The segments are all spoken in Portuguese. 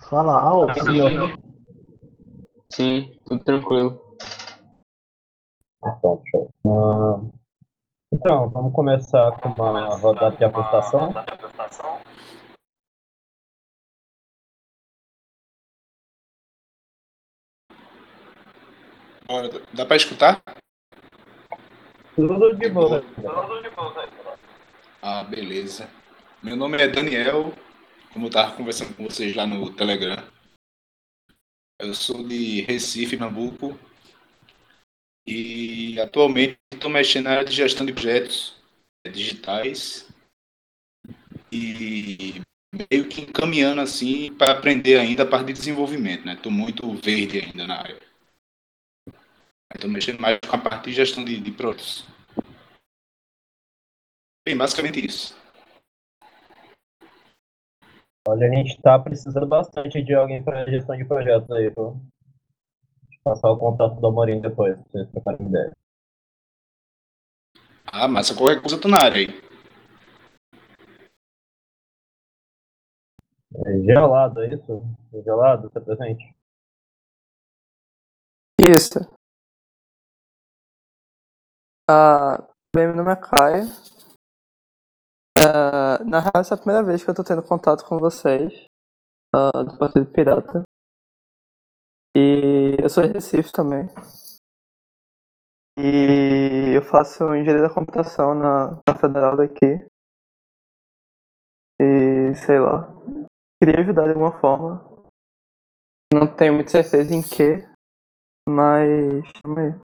Fala alto, me Sim, ouve? sim, tudo tranquilo. Então, show. Então, vamos começar com uma rodada de apresentação. Bora, dá pra escutar? Tudo de De boa. boa, cara. Ah, beleza. Meu nome é Daniel, como eu tava conversando com vocês lá no Telegram. Eu sou de Recife, Pernambuco, e atualmente estou mexendo na área de gestão de projetos digitais e meio que encaminhando assim para aprender ainda a parte de desenvolvimento, né? Estou muito verde ainda na área. Estou mexendo mais com a parte de gestão de projetos. Bem, basicamente isso. Olha, a gente está precisando bastante de alguém para gestão de projetos aí. Vou passar o contato do Amorim depois, pra vocês trocarem ideia. Ah, massa, qualquer coisa eu tô na área aí. Gelado, é isso? Gelado, tá presente? Isso. Bem, meu nome é Caio. Na real, essa é a primeira vez que eu tô tendo contato com vocês, do Partido Pirata. E eu sou de Recife também. E eu faço engenharia da computação na Federal daqui. E sei lá, queria ajudar de alguma forma. Não tenho muita certeza em que, mas tamo aí.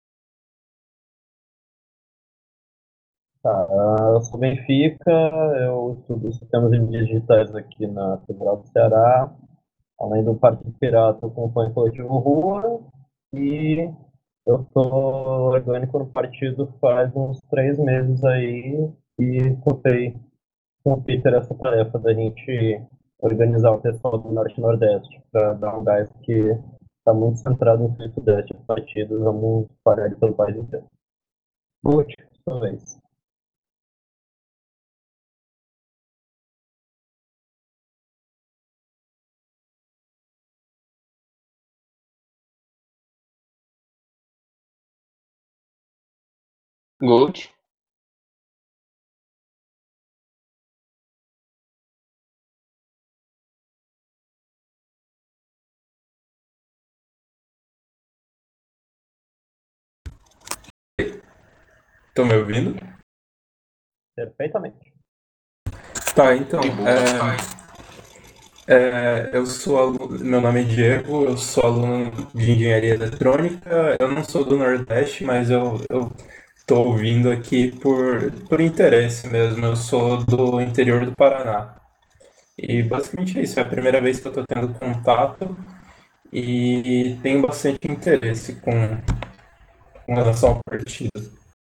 Tá, eu sou Benfica, eu estudo sistemas de mídias digitais aqui na Federal do Ceará. Além do Partido Pirata, eu acompanho o Coletivo Rua e eu sou orgânico no partido faz uns 3 meses aí e topei com o Peter essa tarefa da gente organizar o pessoal do Norte e Nordeste para dar um gás que está muito centrado no Sul e Sudeste. Os partidos vamos espalhar ele pelo país inteiro. Guti, sua vez. Gold? Estão me ouvindo? Perfeitamente. Tá, então, De boa. eu sou aluno, meu nome é Diego, eu sou aluno de engenharia eletrônica, eu não sou do Nordeste, mas eu tô ouvindo aqui por interesse mesmo, eu sou do interior do Paraná. E basicamente é isso, é a primeira vez que eu tô tendo contato e tenho bastante interesse com relação ao partido.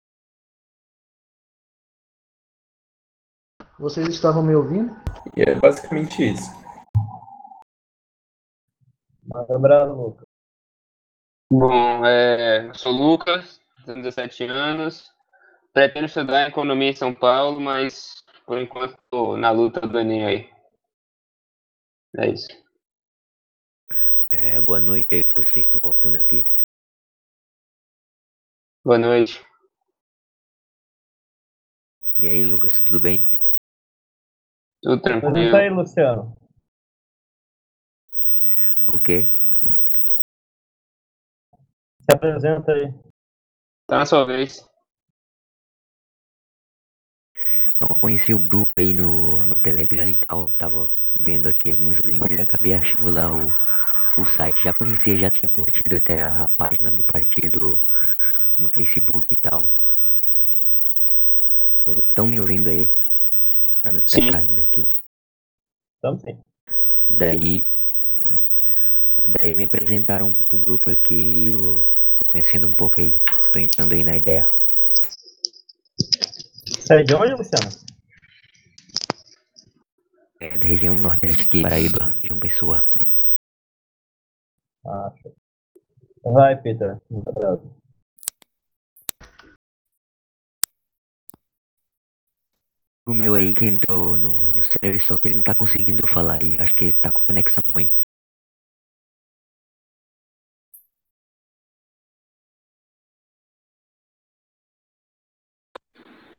Vocês estavam me ouvindo? E é basicamente isso. Lembrado, Lucas. Bom, eu sou Lucas, tenho 17 anos, pretendo estudar economia em São Paulo, mas por enquanto estou na luta do Enem aí. É isso. Boa noite aí pra vocês, estão voltando aqui. Boa noite. E aí, Lucas, tudo bem? Tudo Apresenta aí, tranquilo. Luciano. O quê? Se apresenta aí. Tá na sua vez. Então, eu conheci o grupo aí no Telegram e tal, tava vendo aqui alguns links e acabei achando lá o site. Já conhecia, já tinha curtido até a página do partido no Facebook e tal. Estão me ouvindo aí? Pra mim que tá Sim. caindo aqui. Estamos sim. Daí, daí me apresentaram pro grupo aqui e eu tô conhecendo um pouco aí. Tô entrando aí na ideia. Você é de onde, Luciano? É da região nordeste aqui, Paraíba, João Pessoa. Ah, show. Vai, Peter. Muito obrigado. O meu aí que entrou no server, só que ele não tá conseguindo falar aí. Acho que ele tá com conexão ruim.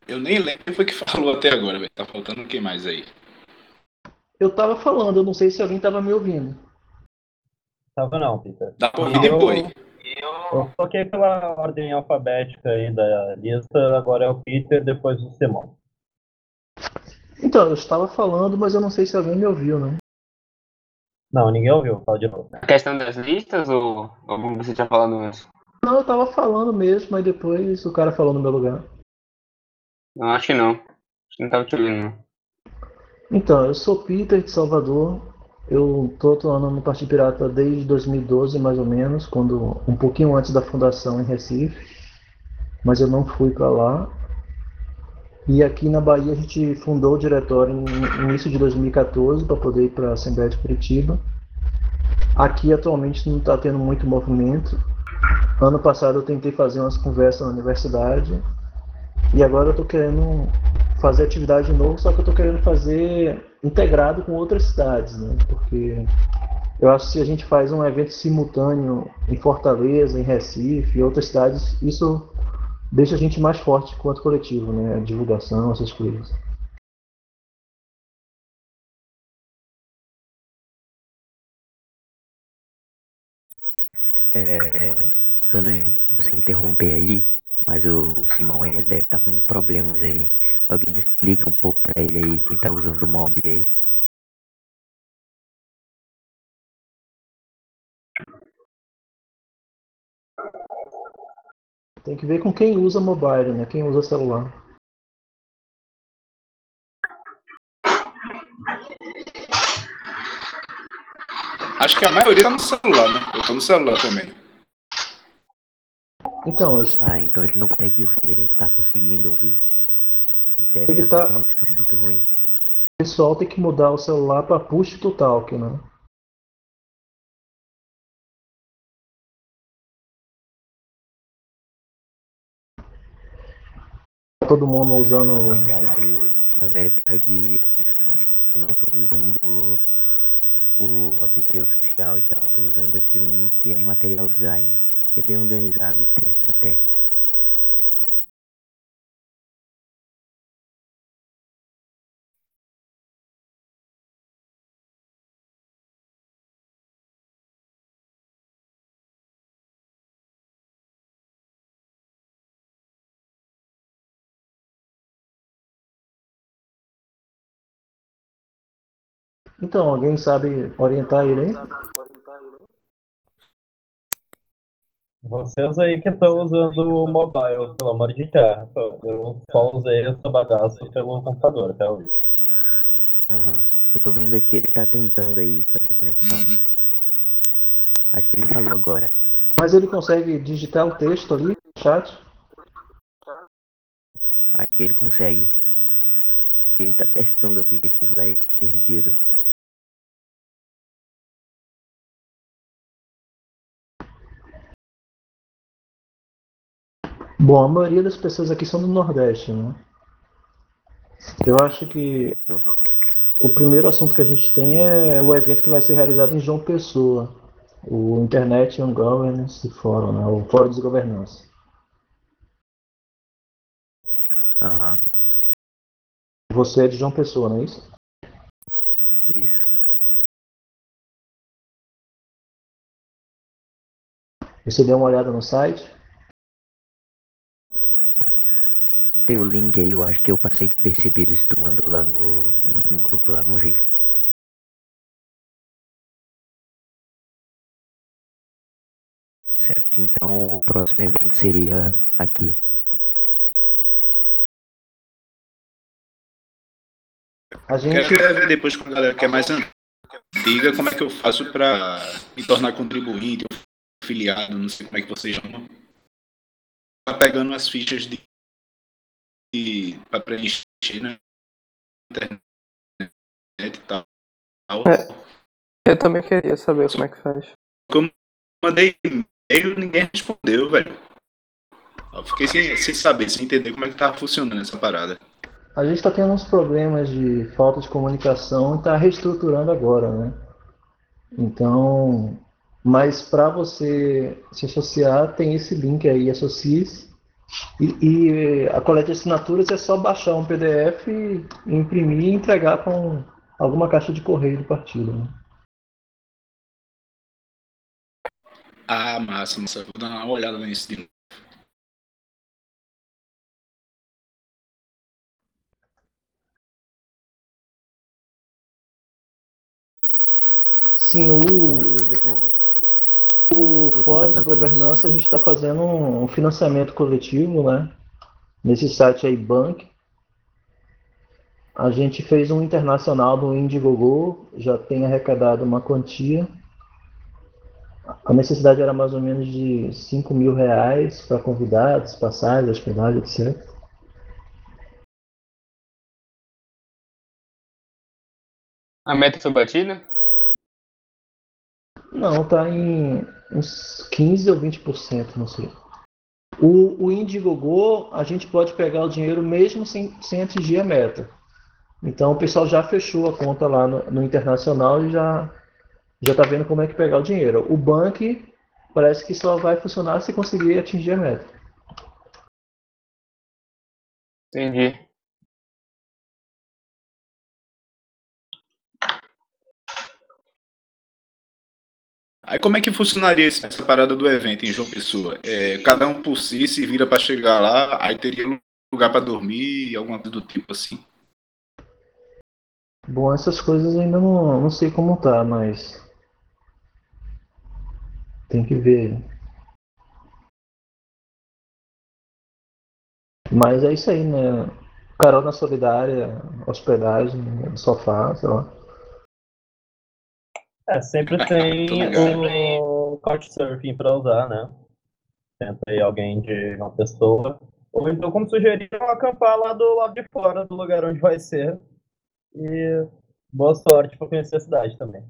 Eu nem lembro quem foi que falou até agora, velho. Tá faltando quem mais aí? Eu tava falando, eu não sei se alguém tava me ouvindo. Tava não, Peter. Dá pra ouvir depois. Eu coloquei pela ordem alfabética aí da lista, agora é o Peter, depois o Simão. Então, eu estava falando, mas eu não sei se alguém me ouviu, né? Não, ninguém ouviu, fala de novo. A questão das listas ou como você tinha falado antes? Não, eu tava falando mesmo, mas depois o cara falou no meu lugar. Não, acho que não. Acho que não tava te ouvindo, não. Então, eu sou Peter de Salvador. Eu tô atuando no Partido Pirata desde 2012, mais ou menos, quando um pouquinho antes da fundação em Recife, mas eu não fui para lá. E aqui na Bahia a gente fundou o diretório no início de 2014 para poder ir para a Assembleia de Curitiba. Aqui atualmente não está tendo muito movimento. Ano passado eu tentei fazer umas conversas na universidade e agora eu estou querendo fazer atividade de novo, só que eu estou querendo fazer integrado com outras cidades, né? Porque eu acho que se a gente faz um evento simultâneo em Fortaleza, em Recife e outras cidades, isso deixa a gente mais forte quanto coletivo, né? A divulgação, essas coisas. Só não se interromper aí, mas o Simão aí ele deve estar com problemas aí. Alguém explica um pouco pra ele aí, quem tá usando o mob aí. Tem que ver com quem usa mobile, né? Quem usa celular. Acho que a maioria tá no celular, né? Eu tô no celular também. Então, Então ele não consegue ouvir, ele não tá conseguindo ouvir. Ele deve ele estar com tá. a conexão muito ruim. O pessoal tem que mudar o celular para push to talk, né? Todo mundo usando. Na verdade, eu não tô usando o app oficial e tal. Tô usando aqui um que é em Material Design, que é bem organizado até. Então, alguém sabe orientar ele aí? Vocês aí que estão usando o mobile, pelo amor de terra. Eu só usei essa bagaça pelo computador até hoje. Aham. Eu tô vendo aqui, ele tá tentando aí fazer conexão. Acho que ele falou agora. Mas ele consegue digitar o texto ali no chat? Acho que ele consegue. Ele tá testando o aplicativo lá e tá perdido. Bom, a maioria das pessoas aqui são do Nordeste, né? Eu acho que Isso. o primeiro assunto que a gente tem é o evento que vai ser realizado em João Pessoa, o Internet on Governance Forum, né? O Fórum de Governança. Aham. Você é de João Pessoa, não é isso? Isso. Você deu uma olhada no site? Tem o link aí, eu acho que eu passei despercebido se tu mandou lá no grupo lá, não vi. Certo, então o próximo evento seria aqui. A gente. Quero ver depois com a galera que é mais antiga como é que eu faço pra me tornar contribuinte, afiliado, não sei como é que vocês chamam. Tá pegando as fichas pra preencher na internet e tal. Eu também queria saber como é que faz. Como mandei e-mail, ninguém respondeu, velho. Eu fiquei sem saber, sem entender como é que tava funcionando essa parada. A gente está tendo uns problemas de falta de comunicação e está reestruturando agora, né? Então, mas para você se associar, tem esse link aí, associe-se. E a coleta de assinaturas é só baixar um PDF, imprimir e entregar para alguma caixa de correio do partido, né? Ah, massa, massa. Vou dar uma olhada nisso de novo. Sim, Então, o, beleza, eu vou, o vou tentar Fórum de fazer isso. Governança a gente está fazendo um financiamento coletivo, né? Nesse site aí, Bank. A gente fez um internacional do Indiegogo, já tem arrecadado uma quantia. A necessidade era mais ou menos de R$ 5.000 para convidados, passagens, hospedagem, etc. A meta foi batida? Não, tá em uns 15 ou 20%, não sei. O Indiegogo, a gente pode pegar o dinheiro mesmo sem atingir a meta. Então o pessoal já fechou a conta lá no Internacional e já tá vendo como é que pegar o dinheiro. O Bank parece que só vai funcionar se conseguir atingir a meta. Entendi. Aí como é que funcionaria essa parada do evento em João Pessoa? Cada um por si se vira para chegar lá, aí teria lugar para dormir, alguma coisa do tipo assim. Bom, essas coisas ainda não sei como tá, mas tem que ver. Mas é isso aí, né? Carona solidária, hospedagem, sofá, sei lá. Sempre Tô tem ligado. o Couchsurfing para usar, né? Tenta aí alguém de uma pessoa. Ou então, como sugeriram, acampar lá do lado de fora do lugar onde vai ser. E boa sorte para conhecer a cidade também.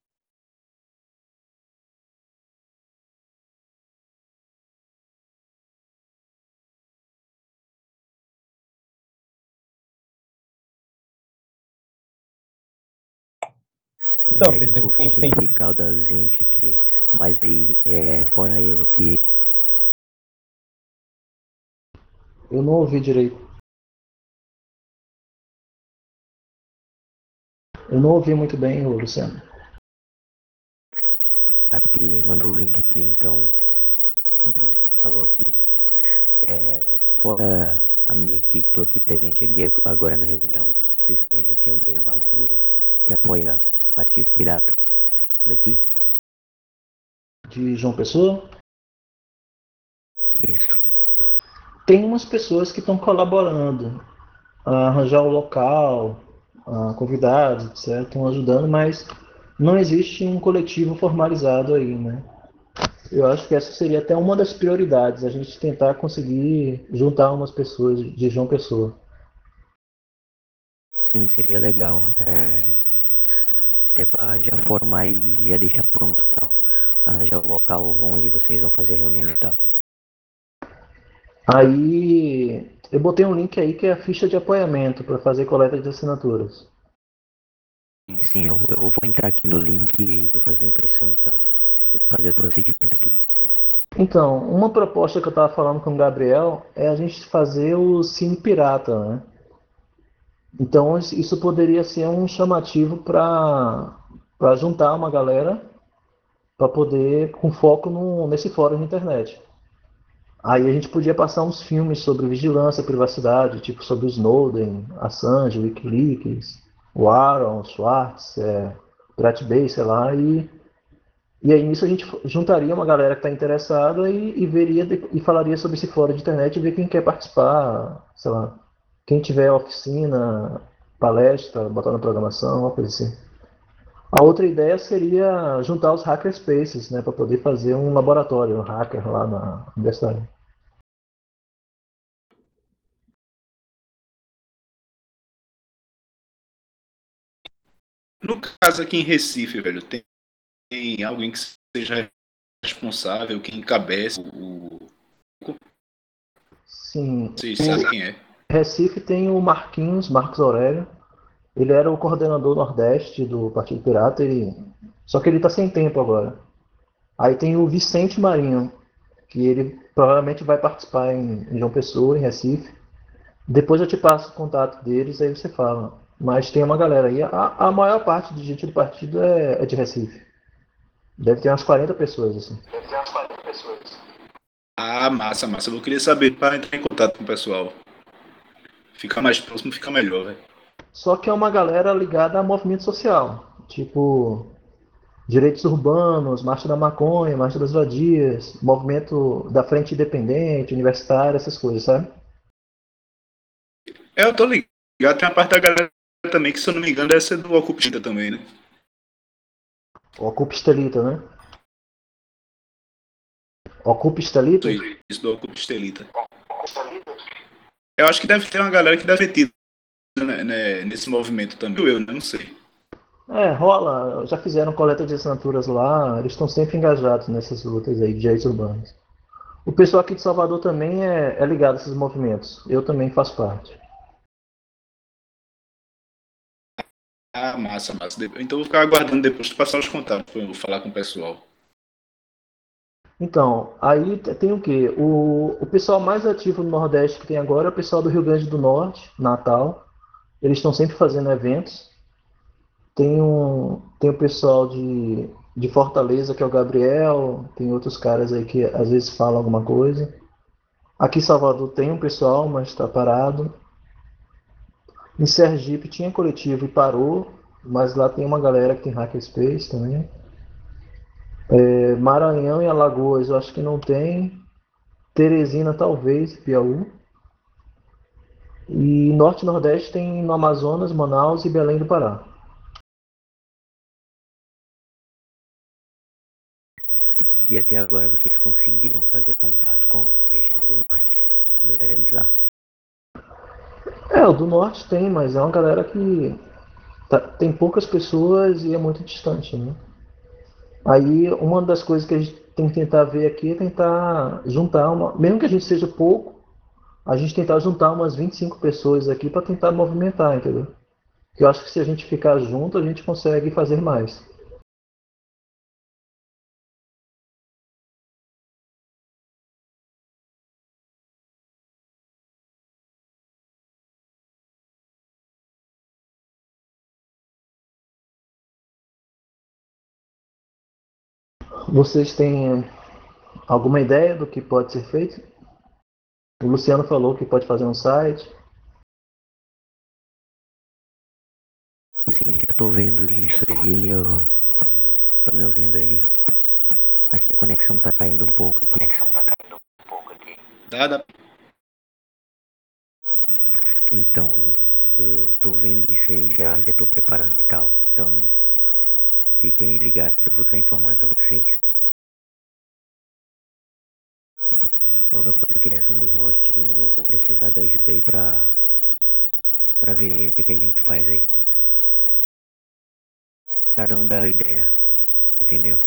Então, Peter, o Desculpa, que a gente fiquei tem. ficado ausente aqui. Mas aí, fora eu aqui, Eu não ouvi direito. Eu não ouvi muito bem, Luciano. porque mandou o link aqui, então falou aqui. Fora a minha aqui, que tô aqui presente aqui agora na reunião, vocês conhecem alguém mais que apoia o Partido Pirata daqui? De João Pessoa? Isso. Tem umas pessoas que estão colaborando a arranjar o local, a convidados, etc. Estão ajudando, mas não existe um coletivo formalizado aí, né? Eu acho que essa seria até uma das prioridades, a gente tentar conseguir juntar umas pessoas de João Pessoa. Sim, seria legal. Até pra já formar e já deixar pronto tal. Arranjar o local onde vocês vão fazer a reunião e tal. Aí eu botei um link aí que é a ficha de apoiamento para fazer coleta de assinaturas. Sim, eu vou entrar aqui no link e vou fazer a impressão e tal. Vou fazer o procedimento aqui. Então, uma proposta que eu estava falando com o Gabriel é a gente fazer o Cine Pirata, né? Então, isso poderia ser um chamativo para juntar uma galera para poder, com foco nesse fórum de internet. Aí a gente podia passar uns filmes sobre vigilância, privacidade, tipo sobre o Snowden, Assange, Wikileaks, o Aaron, Schwartz, Brett Bay, sei lá, e aí nisso a gente juntaria uma galera que está interessada e veria e falaria sobre esse fórum de internet e ver quem quer participar, sei lá, quem tiver oficina, palestra, botar na programação, uma coisa assim. A outra ideia seria juntar os hackerspaces, né, para poder fazer um laboratório, um hacker lá na universidade. No caso aqui em Recife, velho, tem alguém que seja responsável, que encabeça Sim, Vocês sabem quem é? Recife tem o Marcos Aurélio. Ele era o coordenador Nordeste do Partido Pirata, só que ele está sem tempo agora. Aí tem o Vicente Marinho, que ele provavelmente vai participar em João Pessoa, em Recife. Depois eu te passo o contato deles, aí você fala. Mas tem uma galera aí. A maior parte de gente do partido é de Recife. Deve ter umas 40 pessoas, assim. Ah, massa, massa. Eu queria saber para entrar em contato com o pessoal. Ficar mais próximo fica melhor, velho. Só que é uma galera ligada a movimento social. Tipo, direitos urbanos, Marcha da Maconha, Marcha das Vadias, movimento da Frente Independente, universitária, essas coisas, sabe? É, eu tô ligado. Tem uma parte da galera também que, se eu não me engano, deve ser do Ocupa também, né? Ocupa Estelita, né? Ocupa Estelita? Isso do Ocupa. Eu acho que deve ter uma galera que deve ter tido, né, nesse movimento também. Eu, né? Não sei. É, rola. Já fizeram coleta de assinaturas lá, eles estão sempre engajados nessas lutas aí de direitos urbanos. O pessoal aqui de Salvador também é ligado a esses movimentos. Eu também faço parte. Ah, massa, massa. Então eu vou ficar aguardando depois de passar os contatos para eu falar com o pessoal. Então, aí tem o quê? O pessoal mais ativo no Nordeste que tem agora é o pessoal do Rio Grande do Norte, Natal. Eles estão sempre fazendo eventos. Tem o pessoal de Fortaleza, que é o Gabriel. Tem outros caras aí que às vezes falam alguma coisa. Aqui em Salvador tem um pessoal, mas está parado. Em Sergipe tinha coletivo e parou, mas lá tem uma galera que tem hackerspace também. Maranhão e Alagoas eu acho que não tem. Teresina talvez, Piauí. E Norte e Nordeste tem no Amazonas, Manaus e Belém do Pará. E até agora vocês conseguiram fazer contato com a região do norte? Galera de lá? O do Norte tem, mas é uma galera que tem poucas pessoas e é muito distante, né? Aí uma das coisas que a gente tem que tentar ver aqui é tentar juntar mesmo que a gente seja pouco, a gente tentar juntar umas 25 pessoas aqui para tentar movimentar, entendeu? Que eu acho que se a gente ficar junto, a gente consegue fazer mais. Vocês têm alguma ideia do que pode ser feito? O Luciano falou que pode fazer um site. Sim, já tô vendo isso aí, eu... Tá me ouvindo aí? Acho que a conexão tá caindo um pouco aqui. Dá. Então, eu tô vendo isso aí já tô preparando e tal. Então, fiquem ligados que eu vou estar informando pra vocês. Logo após a criação do hosting, eu vou precisar da ajuda aí pra ver aí o que a gente faz aí. Cada um dá a ideia, entendeu?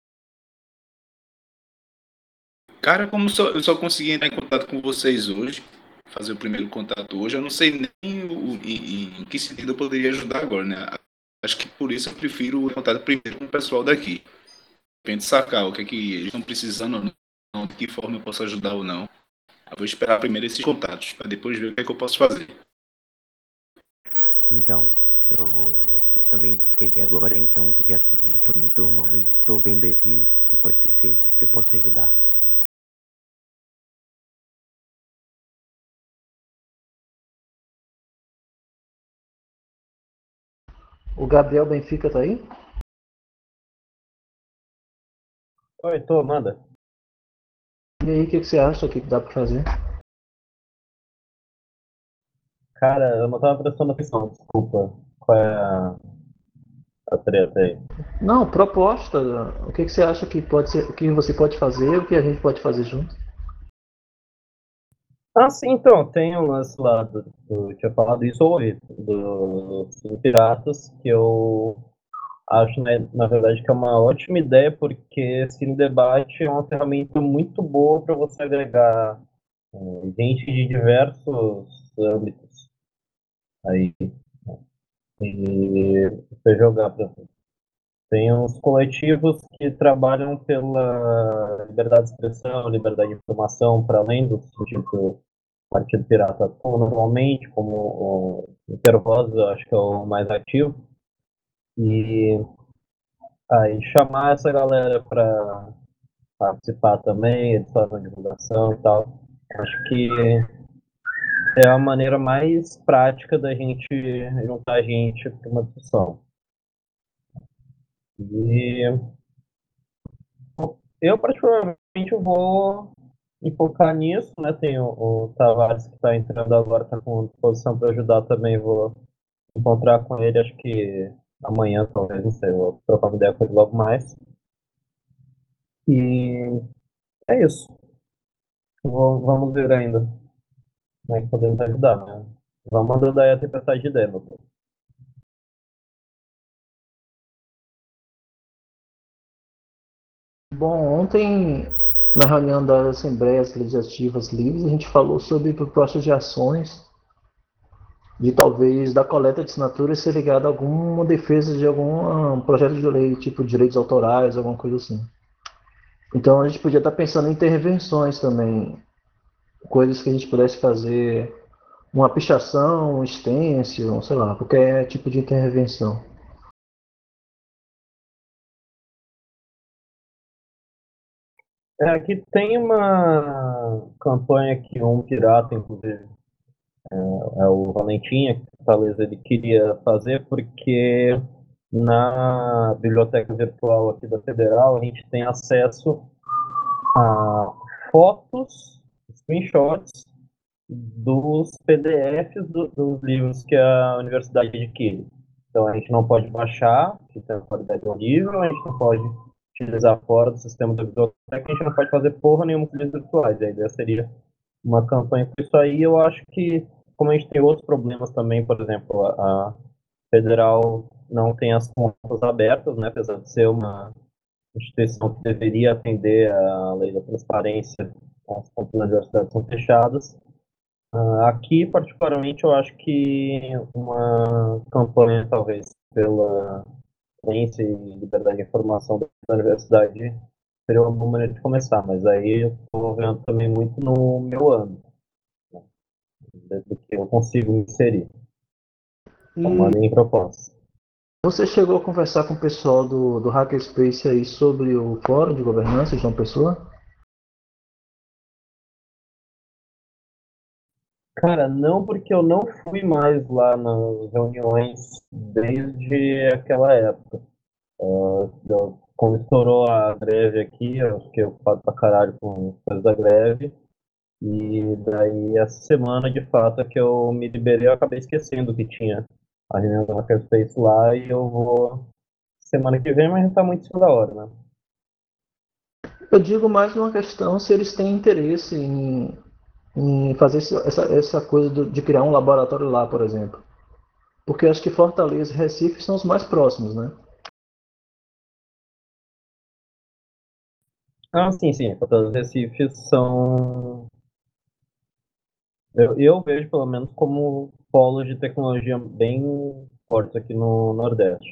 Cara, eu só consegui entrar em contato com vocês hoje, fazer o primeiro contato hoje, eu não sei nem em que sentido eu poderia ajudar agora, né? Acho que por isso eu prefiro o contato primeiro com o pessoal daqui. Pra gente sacar o que é que eles estão precisando ou não, de que forma eu posso ajudar ou não. Eu vou esperar primeiro esses contatos, para depois ver o que é que eu posso fazer. Então, eu também cheguei agora, então já tô me turmando e tô vendo aí o que pode ser feito, que eu posso ajudar. O Gabriel Benfica tá aí? Oi, tô, manda. E aí, o que você acha que dá para fazer? Cara, eu não tava prestando atenção, desculpa. Qual é a treta aí? Não, proposta. O que você acha que pode ser, o que você pode fazer, o que a gente pode fazer junto? Ah, sim, então, tem um lance lá tinha falado isso hoje, do Cine Piratas, que eu acho, né, na verdade, que é uma ótima ideia, porque Cine Debate é uma ferramenta muito boa para você agregar gente de diversos âmbitos aí e você jogar para Tem uns coletivos que trabalham pela liberdade de expressão, liberdade de informação, para além do sentido que o Partido Pirata atua normalmente, como o Intervoz, eu acho que é o mais ativo. E aí chamar essa galera para participar também, eles fazem divulgação e tal. Acho que é a maneira mais prática da gente juntar a gente para uma discussão. E eu, particularmente, vou me focar nisso, né? Tem o Tavares que está entrando agora, está com disposição para ajudar também. Vou encontrar com ele, acho que amanhã, talvez, não sei, vou trocar uma ideia com ele logo mais. E é isso. Vamos ver ainda como é que podemos ajudar, né? Vamos mandando aí a tempestade de ideia, meu povo. Bom, ontem, na reunião das Assembleias Legislativas Livres, a gente falou sobre propostas de ações de talvez da coleta de assinaturas ser ligada a alguma defesa de algum projeto de lei, tipo direitos autorais, alguma coisa assim. Então a gente podia estar pensando em intervenções também, coisas que a gente pudesse fazer, uma pichação, um stencil, sei lá, qualquer tipo de intervenção. Aqui tem uma campanha que um pirata, inclusive, é o Valentim, que talvez ele queria fazer, porque na biblioteca virtual aqui da Federal a gente tem acesso a fotos, screenshots dos PDFs dos livros que a universidade adquire. Então a gente não pode baixar, que tem qualidade horrível, a gente não pode utilizar fora do sistema da biblioteca, a gente não pode fazer porra nenhuma com livros virtuais. A ideia seria uma campanha com isso aí. Eu acho que, como a gente tem outros problemas também, por exemplo, a federal não tem as contas abertas, né, apesar de ser uma instituição que deveria atender a lei da transparência, as contas da universidade são fechadas. Aqui, particularmente, eu acho que uma campanha, talvez, pela ciência e liberdade de informação da universidade seria uma boa maneira de começar, mas aí eu estou vendo também muito no meu âmbito, do que eu consigo me inserir. Então, E mandem propostas. você chegou a conversar com o pessoal do Hackerspace aí sobre o Fórum de Governança de João Pessoa? Cara, não, porque eu não fui mais lá nas reuniões desde aquela época. Quando estourou a greve aqui, eu fiquei ocupado pra caralho com coisas da greve. E daí, essa semana, de fato, é que eu me liberei, eu acabei esquecendo que tinha a reunião da Hackerspace lá e eu vou semana que vem, mas não tá muito em cima da hora, né? Eu digo mais uma questão se eles têm interesse em fazer essa coisa de criar um laboratório lá, por exemplo. Porque eu acho que Fortaleza e Recife são os mais próximos, né? Ah, sim, sim. Todos os Recifes são. Eu vejo, pelo menos, como polos de tecnologia bem fortes aqui no Nordeste.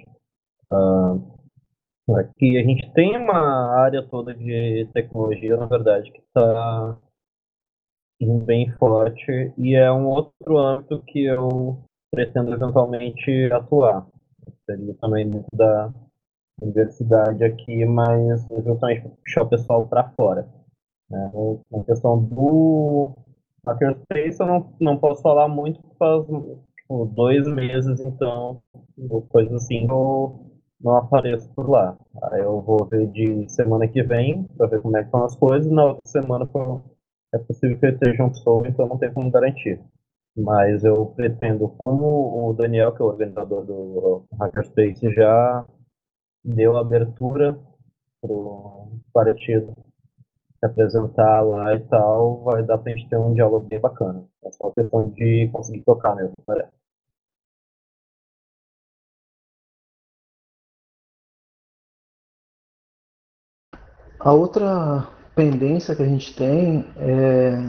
Aqui a gente tem uma área toda de tecnologia, na verdade, que está bem forte e é um outro âmbito que eu pretendo eventualmente atuar. Seria também dentro da universidade aqui, mas justamente puxar o pessoal para fora. Né? A questão do Makerspace eu não posso falar muito, porque faz tipo, 2 meses, então, coisa assim, eu não apareço por lá. Aí eu vou ver de semana que vem, para ver como é que estão as coisas, e na outra semana é possível que eu esteja um pessoa, então não tem como garantir. Mas eu pretendo, como o Daniel, que é o organizador do Hackerspace, já deu abertura para o partido se apresentar lá e tal, vai dar pra gente ter um diálogo bem bacana. É só questão de conseguir tocar mesmo, né? A outra pendência que a gente tem é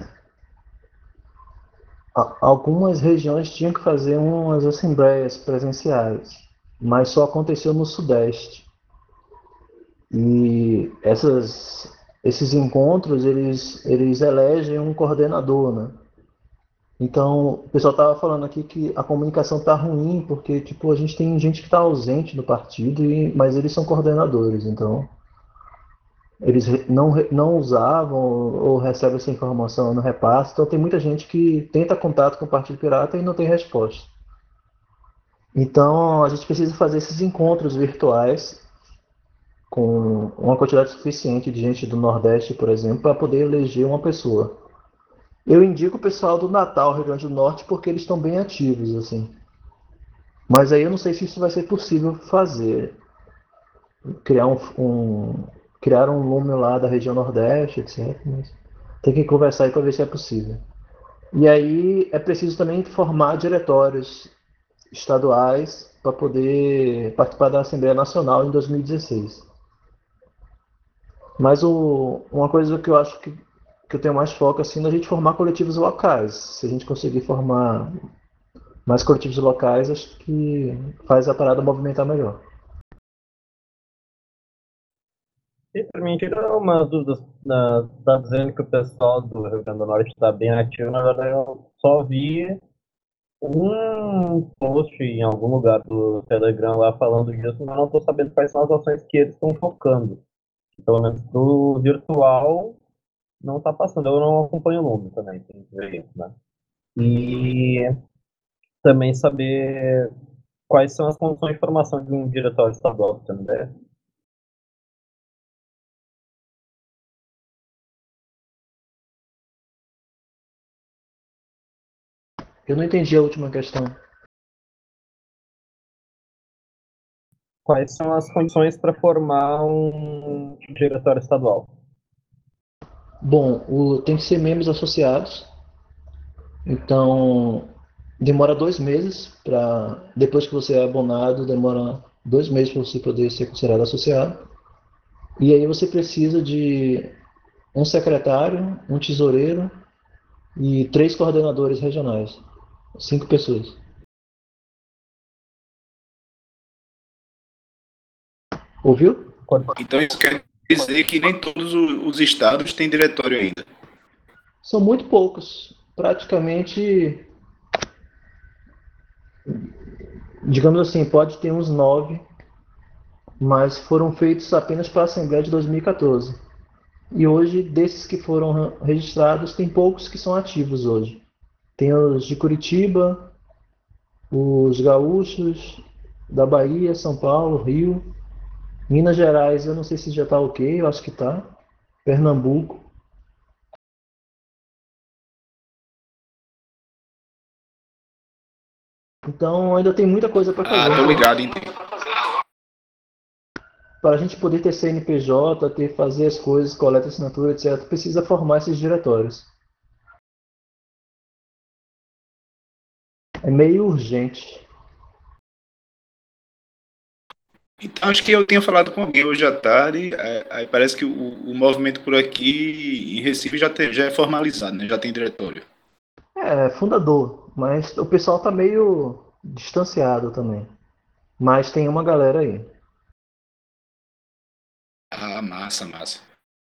algumas regiões tinham que fazer umas assembleias presenciais, mas só aconteceu no Sudeste. E esses encontros, eles elegem um coordenador, né? Então, o pessoal estava falando aqui que a comunicação está ruim, porque tipo, a gente tem gente que está ausente do partido, mas eles são coordenadores, então eles não usavam ou recebem essa informação no repasse. Então, tem muita gente que tenta contato com o Partido Pirata e não tem resposta. Então, a gente precisa fazer esses encontros virtuais com uma quantidade suficiente de gente do Nordeste, por exemplo, para poder eleger uma pessoa. Eu indico o pessoal do Natal, Rio Grande do Norte, porque eles estão bem ativos, assim. Mas aí eu não sei se isso vai ser possível fazer. Criar criar um número lá da região Nordeste, etc. Mas tem que conversar aí para ver se é possível. E aí é preciso também formar diretórios estaduais para poder participar da Assembleia Nacional em 2016. Mas uma coisa que eu acho que eu tenho mais foco assim, na gente formar coletivos locais. Se a gente conseguir formar mais coletivos locais, acho que faz a parada movimentar melhor. E para mim, tira uma dúvida, tá dizendo que o pessoal do Rio Grande do Norte está bem ativo. Na verdade, eu só vi um post em algum lugar do Telegram lá falando disso, mas não estou sabendo quais são as ações que eles estão focando. Pelo menos pro virtual não está passando. Eu não acompanho o Lume também, tem que ver isso, né? E também saber quais são as condições de formação de um diretório estadual, você não ideia? Eu não entendi a última questão. Quais são as condições para formar um diretório estadual? Bom, tem que ser membros associados. Então, demora 2 meses para. Depois que você é abonado, demora 2 meses para você poder ser considerado associado. E aí você precisa de um secretário, um tesoureiro e 3 coordenadores regionais. 5 pessoas. Ouviu? Então isso quer dizer que nem todos os estados têm diretório ainda. São muito poucos. Praticamente, digamos assim, pode ter uns 9, mas foram feitos apenas para a Assembleia de 2014. E hoje, desses que foram registrados, tem poucos que são ativos hoje. Tem os de Curitiba, os gaúchos, da Bahia, São Paulo, Rio. Minas Gerais, eu não sei se já está ok, eu acho que está. Pernambuco. Então ainda tem muita coisa para fazer. Tô ligado, hein? Para a gente poder ter CNPJ, fazer as coisas, coleta assinatura, etc., precisa formar esses diretórios. É meio urgente. Então acho que eu tinha falado com alguém hoje à tarde, aí parece que o movimento por aqui em Recife já é formalizado, né? Já tem diretório. É, fundador, mas o pessoal tá meio distanciado também. Mas tem uma galera aí. Ah, massa, massa.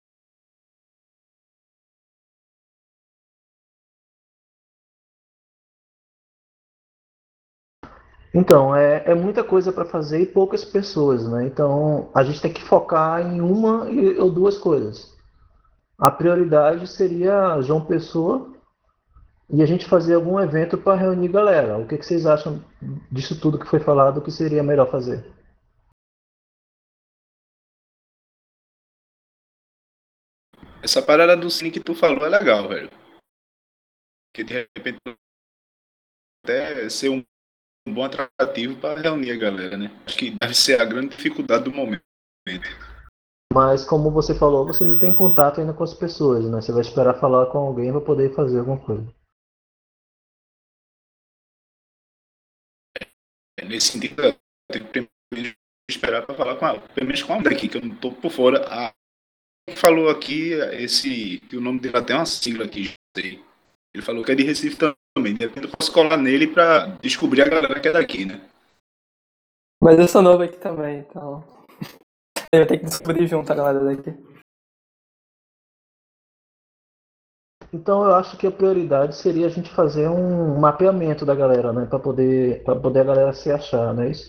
Então, é muita coisa para fazer e poucas pessoas, né? Então, a gente tem que focar em uma ou duas coisas. A prioridade seria João Pessoa e a gente fazer algum evento para reunir galera. O que vocês acham disso tudo que foi falado, que seria melhor fazer? Essa parada do cine que tu falou é legal, velho. Que de repente até ser um bom atrativo para reunir a galera, né? Acho que deve ser a grande dificuldade do momento. Mas como você falou, você não tem contato ainda com as pessoas, né? Você vai esperar falar com alguém para poder fazer alguma coisa. Nesse sentido, eu tenho que primeiro esperar para falar pelo menos com a daqui, que eu não tô por fora. Que falou aqui, que o nome dele até é uma sigla aqui, sei. Ele falou que é de Recife também. De repente eu posso colar nele para descobrir a galera que é daqui, né? Mas eu sou novo aqui também, então. Eu tenho que descobrir junto a galera daqui. Então eu acho que a prioridade seria a gente fazer um mapeamento da galera, né? Para poder a galera se achar, não é isso?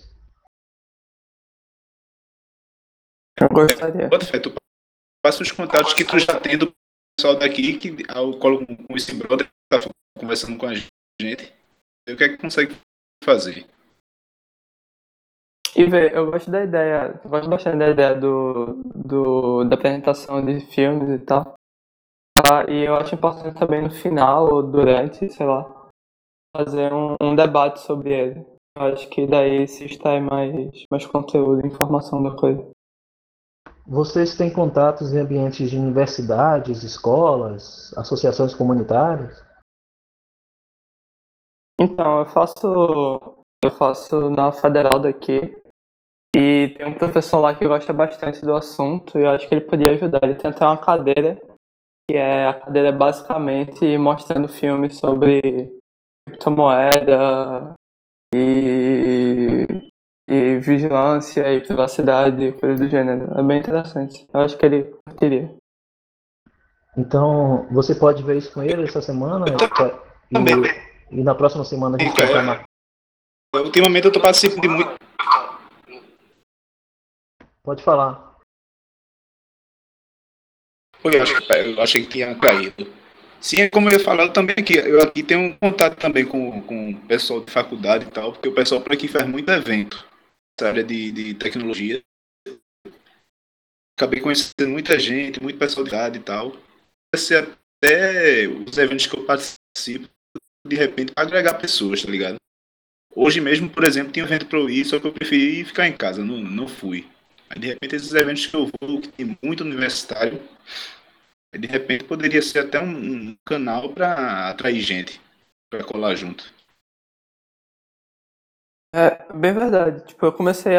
Eu gostaria. Bota fé, tu passa os contatos que tu já tem do pessoal daqui, que eu colo com esse brother que tá conversando com a gente. E o que é que consegue fazer? E vê, eu gosto da ideia, eu gosto bastante da ideia da apresentação de filmes e tal. E eu acho importante também no final ou durante, sei lá, fazer um debate sobre ele. Eu acho que daí se extrai mais conteúdo, informação da coisa. Vocês têm contatos em ambientes de universidades, escolas, associações comunitárias? Então, eu faço na federal daqui e tem um professor lá que gosta bastante do assunto e eu acho que ele podia ajudar. Ele tem até uma cadeira, que é a cadeira basicamente mostrando filmes sobre criptomoeda e, e vigilância e privacidade, coisa do gênero. É bem interessante. Eu acho que ele curtiria. Então, você pode ver isso com ele essa semana Também. e na próxima semana a gente tentar marcar. Ultimamente eu tô participando de muito. Pode falar. Eu achei que tinha caído. Sim, é como eu ia falando também aqui. Eu aqui tenho um contato também com o pessoal de faculdade e tal, porque o pessoal por aqui faz muito evento nessa área de tecnologia. Acabei conhecendo muita gente, muito pessoal de idade e tal. Ser até os eventos que eu participo, de repente, para agregar pessoas, tá ligado? Hoje mesmo, por exemplo, tinha um evento para eu ir, só que eu preferi ficar em casa, não fui. Aí, de repente, esses eventos que eu vou, que tem muito universitário, de repente poderia ser até um canal para atrair gente, para colar junto. É bem verdade. Tipo, eu comecei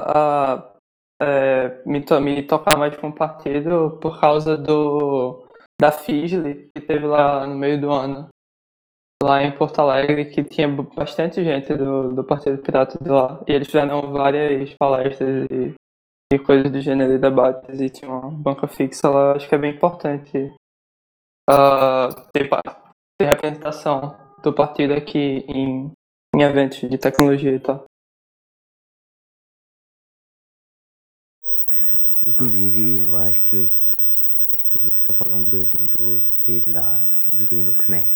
me tocar mais com o partido por causa da FISLE que teve lá no meio do ano, lá em Porto Alegre, que tinha bastante gente do Partido Pirata de lá. E eles fizeram várias palestras e coisas do gênero e debates, e tinha uma banca fixa lá. Acho que é bem importante ter representação do partido aqui em eventos de tecnologia e tal. Inclusive, eu acho que você tá falando do evento que teve lá de Linux, né?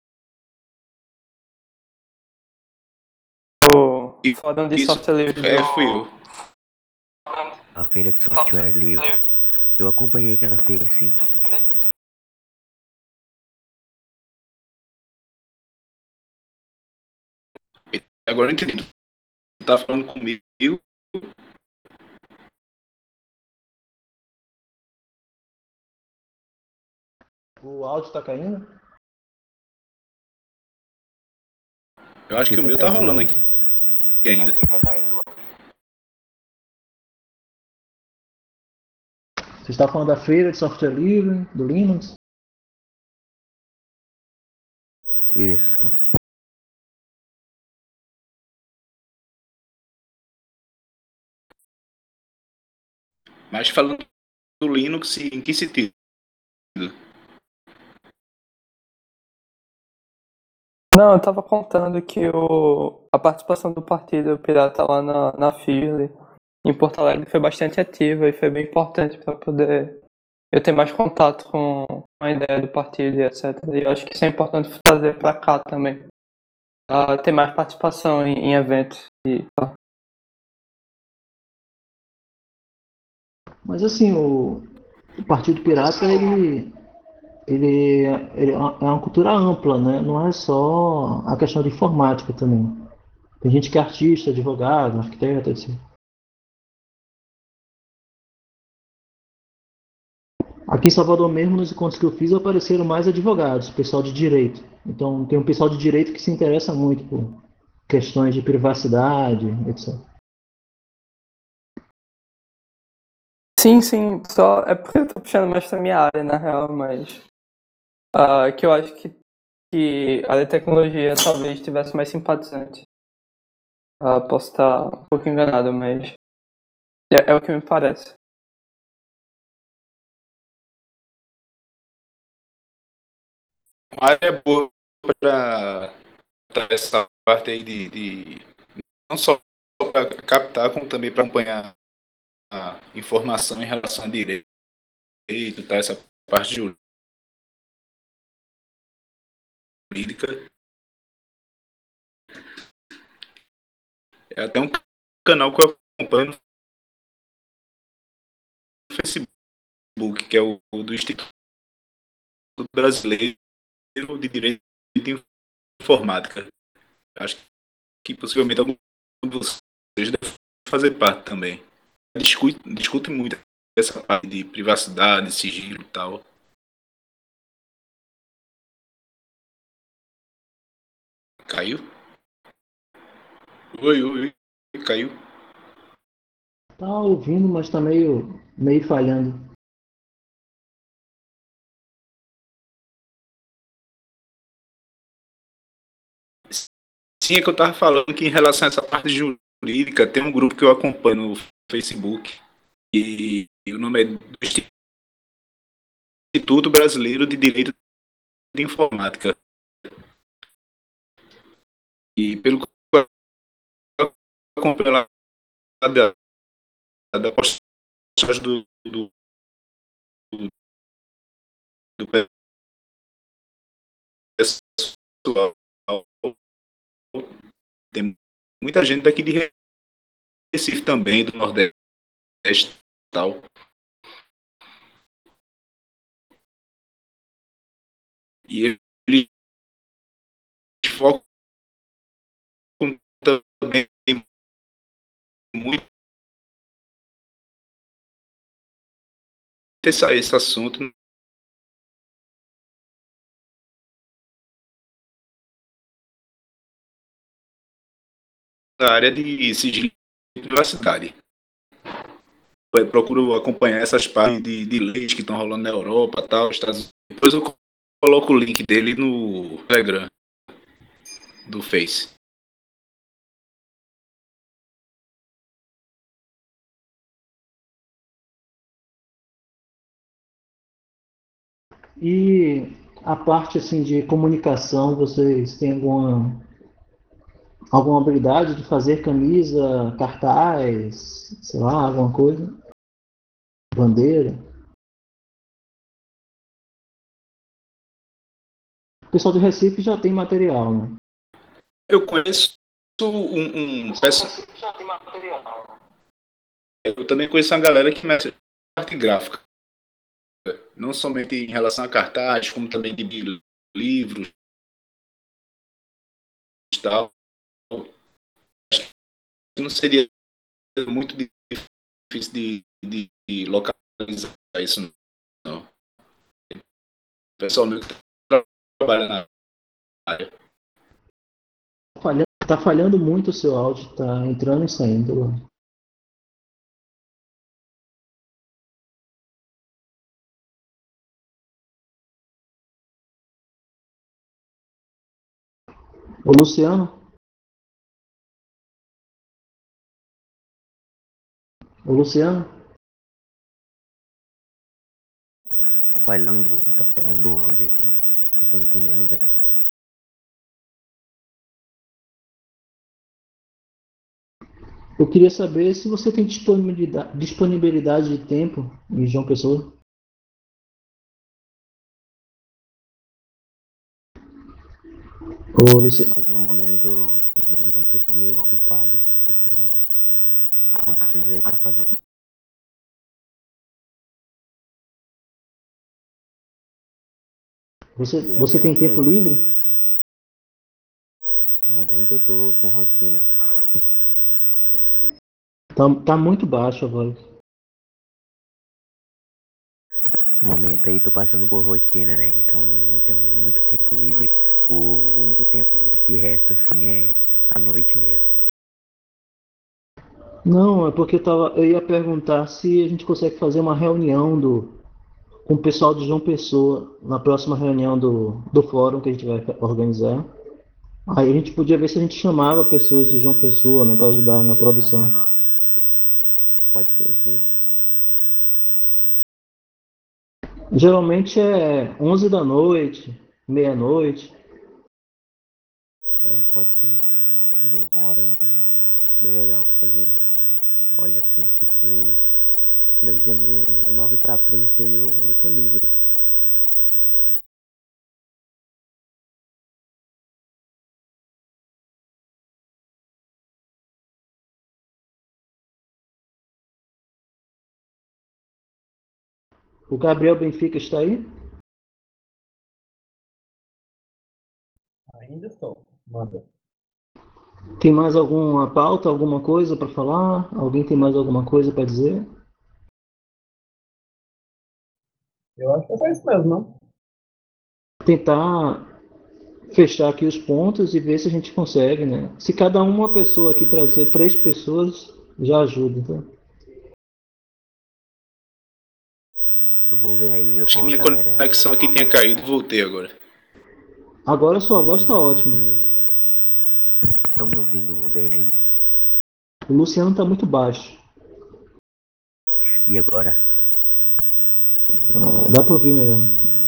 O Fórum de Software Livre. Fui eu. A feira de software livre. Eu acompanhei aquela feira, sim. Agora eu entendi. Tu tá falando comigo. O áudio tá caindo? Eu acho que o meu tá rolando aqui ainda. Você está falando da feira de software livre, do Linux? Isso. Mas falando do Linux, em que sentido? Não, eu tava contando que a participação do Partido Pirata lá na FISLE, em Porto Alegre, foi bastante ativa e foi bem importante para poder eu ter mais contato com a ideia do partido e etc. E eu acho que isso é importante trazer para cá também. Ter mais participação em eventos e tal. Mas assim, o Partido Pirata, ele é uma cultura ampla, né? Não é só a questão de informática também. Tem gente que é artista, advogado, arquiteto, etc. Aqui em Salvador mesmo, nos encontros que eu fiz, apareceram mais advogados, pessoal de direito. Então tem um pessoal de direito que se interessa muito por questões de privacidade, etc. Sim, só é porque eu tô puxando mais pra minha área, na real, mas que eu acho que a área de tecnologia talvez tivesse mais simpatizante. Posso estar um pouco enganado, mas é o que me parece. Uma área boa para essa parte aí não só para captar, como também para acompanhar a informação em relação a direito, tá? Essa parte jurídica. É até um canal que eu acompanho no Facebook, que é o do Instituto Brasileiro de Direito de Informática. Acho que possivelmente algum de vocês deve fazer parte também. Discute muito essa parte de privacidade, sigilo e tal. Caiu? Oi, caiu. Tá ouvindo, mas tá meio falhando. Sim, é que eu tava falando que em relação a essa parte jurídica, tem um grupo que eu acompanho no Facebook e o nome é do Instituto Brasileiro de Direito de Informática. E pelo que eu acompanho lá da postagem do pessoal, tem muita gente daqui de Recife também, do Nordeste e tal. E eles focam também muito esse assunto na área de sigilo e privacidade. Eu procuro acompanhar essas partes de leis que estão rolando na Europa, tal, Estados Unidos. Depois eu coloco o link dele no Telegram do Face. E a parte assim de comunicação, vocês têm alguma habilidade de fazer camisa, cartaz, sei lá, alguma coisa? Bandeira? O pessoal de Recife já tem material, né? Eu conheço eu também conheço uma galera que mexe parte gráfica. Não somente em relação a cartaz, como também de livros e tal. Não seria muito difícil de localizar isso, não. O pessoal meu que trabalha na área. Tá falhando muito o seu áudio, tá entrando e saindo. Ô Luciano? Ô Luciano? Tá falhando o áudio aqui. Não tô entendendo bem. Eu queria saber se você tem disponibilidade de tempo em João Pessoa. Ô, Luciano. Mas no momento eu tô meio ocupado. Porque tem umas coisas aí pra fazer. Você tem tempo livre? No momento eu tô com rotina. Tá muito baixo a voz. No momento aí tô passando por rotina, né? Então não tenho muito tempo livre. O único tempo livre que resta, assim, é a noite mesmo. Não, é porque eu ia perguntar se a gente consegue fazer uma reunião com o pessoal de João Pessoa na próxima reunião do fórum que a gente vai organizar. Aí a gente podia ver se a gente chamava pessoas de João Pessoa, né, para ajudar na produção. Pode ser, sim. Geralmente é 11 da noite, meia-noite. É, pode ser. Seria uma hora bem legal fazer. Olha, assim, tipo, das 19 pra frente aí eu tô livre. O Gabriel Benfica está aí? Ainda estou. Manda. Tem mais alguma pauta, alguma coisa para falar? Alguém tem mais alguma coisa para dizer? Eu acho que é só isso mesmo, não? Tentar fechar aqui os pontos e ver se a gente consegue, né? Se cada uma pessoa aqui trazer 3 pessoas, já ajuda. Então. Eu vou ver aí Acho que com a minha galera. conexão aqui tinha caído, voltei agora. Agora a sua voz está Enfim, ótima. estão me ouvindo bem aí? O Luciano está muito baixo. E agora? Dá para ouvir melhor.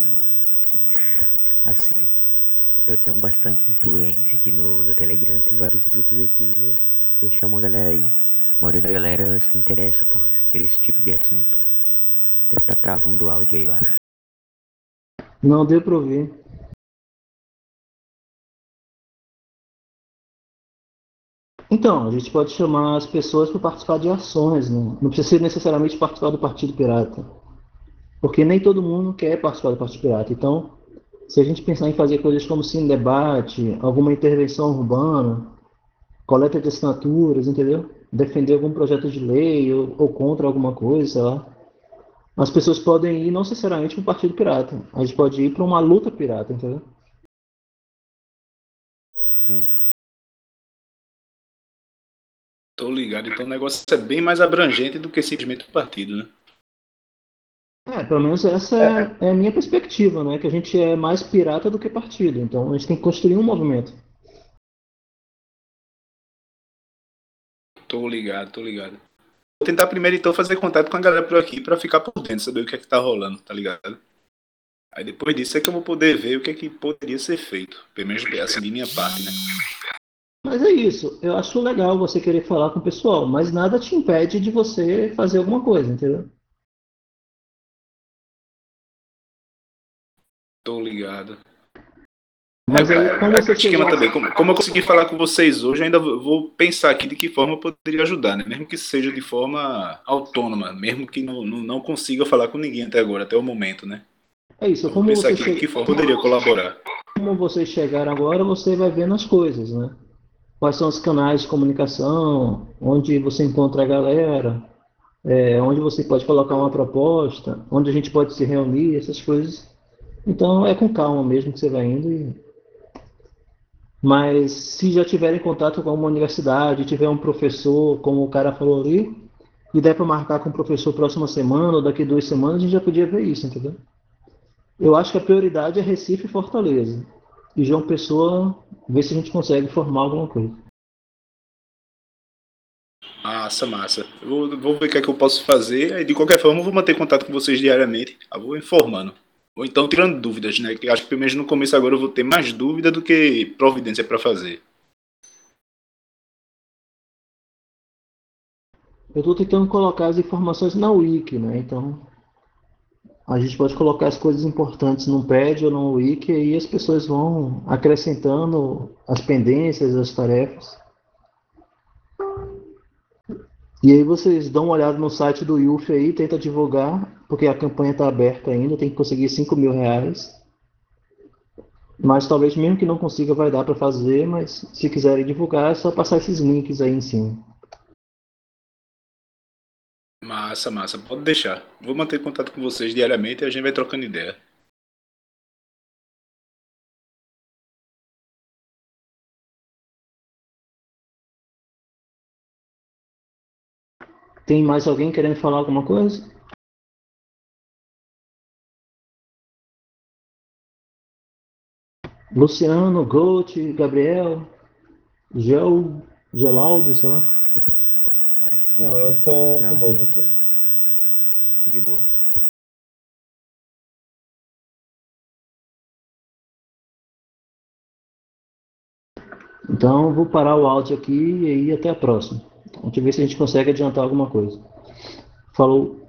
Assim, eu tenho bastante influência aqui no Telegram, tem vários grupos aqui. Eu chamo a galera aí. A maioria da galera se interessa por esse tipo de assunto. Deve estar travando o áudio aí, eu acho. Não deu para ouvir. Então, a gente pode chamar as pessoas para participar de ações, né? Não precisa necessariamente participar do Partido Pirata, porque nem todo mundo quer participar do Partido Pirata. Então, se a gente pensar em fazer coisas como sim debate, alguma intervenção urbana, coleta de assinaturas, entendeu? Defender algum projeto de lei ou contra alguma coisa, sei lá. As pessoas podem ir não necessariamente para o Partido Pirata. A gente pode ir para uma luta pirata, entendeu? Sim, Tô ligado, então o negócio é bem mais abrangente do que simplesmente o partido, né? Pelo menos essa é a minha perspectiva, né? Que a gente é mais pirata do que partido. Então a gente tem que construir um movimento. Tô ligado, tô ligado. Vou tentar primeiro então fazer contato com a galera por aqui pra ficar por dentro, saber o que é que tá rolando, tá ligado? Aí depois disso é que eu vou poder ver o que é que poderia ser feito. Pelo menos assim de minha parte, né? Mas é isso. Eu acho legal você querer falar com o pessoal, mas nada te impede de você fazer alguma coisa, entendeu? Tô ligado. Mas aí quando É você aquele esquema chegar. também. Como eu consegui falar com vocês hoje, eu ainda vou pensar aqui de que forma eu poderia ajudar, né? Mesmo que seja de forma autônoma, mesmo que não consiga falar com ninguém até agora, até o momento, né? É isso. Então vou pensar aqui de que forma eu poderia colaborar. Como vocês chegaram agora, você vai vendo as coisas, né? Quais são os canais de comunicação, onde você encontra a galera, onde você pode colocar uma proposta, onde a gente pode se reunir, essas coisas. Então é com calma mesmo que você vai indo. Mas se já tiver em contato com uma universidade, tiver um professor, como o cara falou ali, e der para marcar com o professor próxima semana ou daqui 2 semanas, a gente já podia ver isso, entendeu? Eu acho que a prioridade é Recife e Fortaleza. E João Pessoa, ver se a gente consegue formar alguma coisa. Massa, massa. Eu vou ver o que é que eu posso fazer. Aí, de qualquer forma, eu vou manter contato com vocês diariamente. Eu vou informando. Ou então tirando dúvidas, né? Que eu acho que pelo menos no começo agora eu vou ter mais dúvida do que providência para fazer. Eu estou tentando colocar as informações na Wiki, né? Então a gente pode colocar as coisas importantes num pad ou no Wiki e aí as pessoas vão acrescentando as pendências, as tarefas. E aí vocês dão uma olhada no site do IUF aí, tenta divulgar, porque a campanha está aberta ainda, tem que conseguir R$ 5.000. Mas talvez mesmo que não consiga vai dar para fazer, mas se quiserem divulgar é só passar esses links aí em cima. Massa, massa. Pode deixar. Vou manter contato com vocês diariamente e a gente vai trocando ideia. Tem mais alguém querendo falar alguma coisa? Luciano, Gold, Gabriel, Gel, Gelaldo, sei lá. acho Não, que eu tô de não, boa aqui. de boa. Então, vou parar o áudio aqui e aí até a próxima. A gente vê se a gente consegue adiantar alguma coisa. Falou!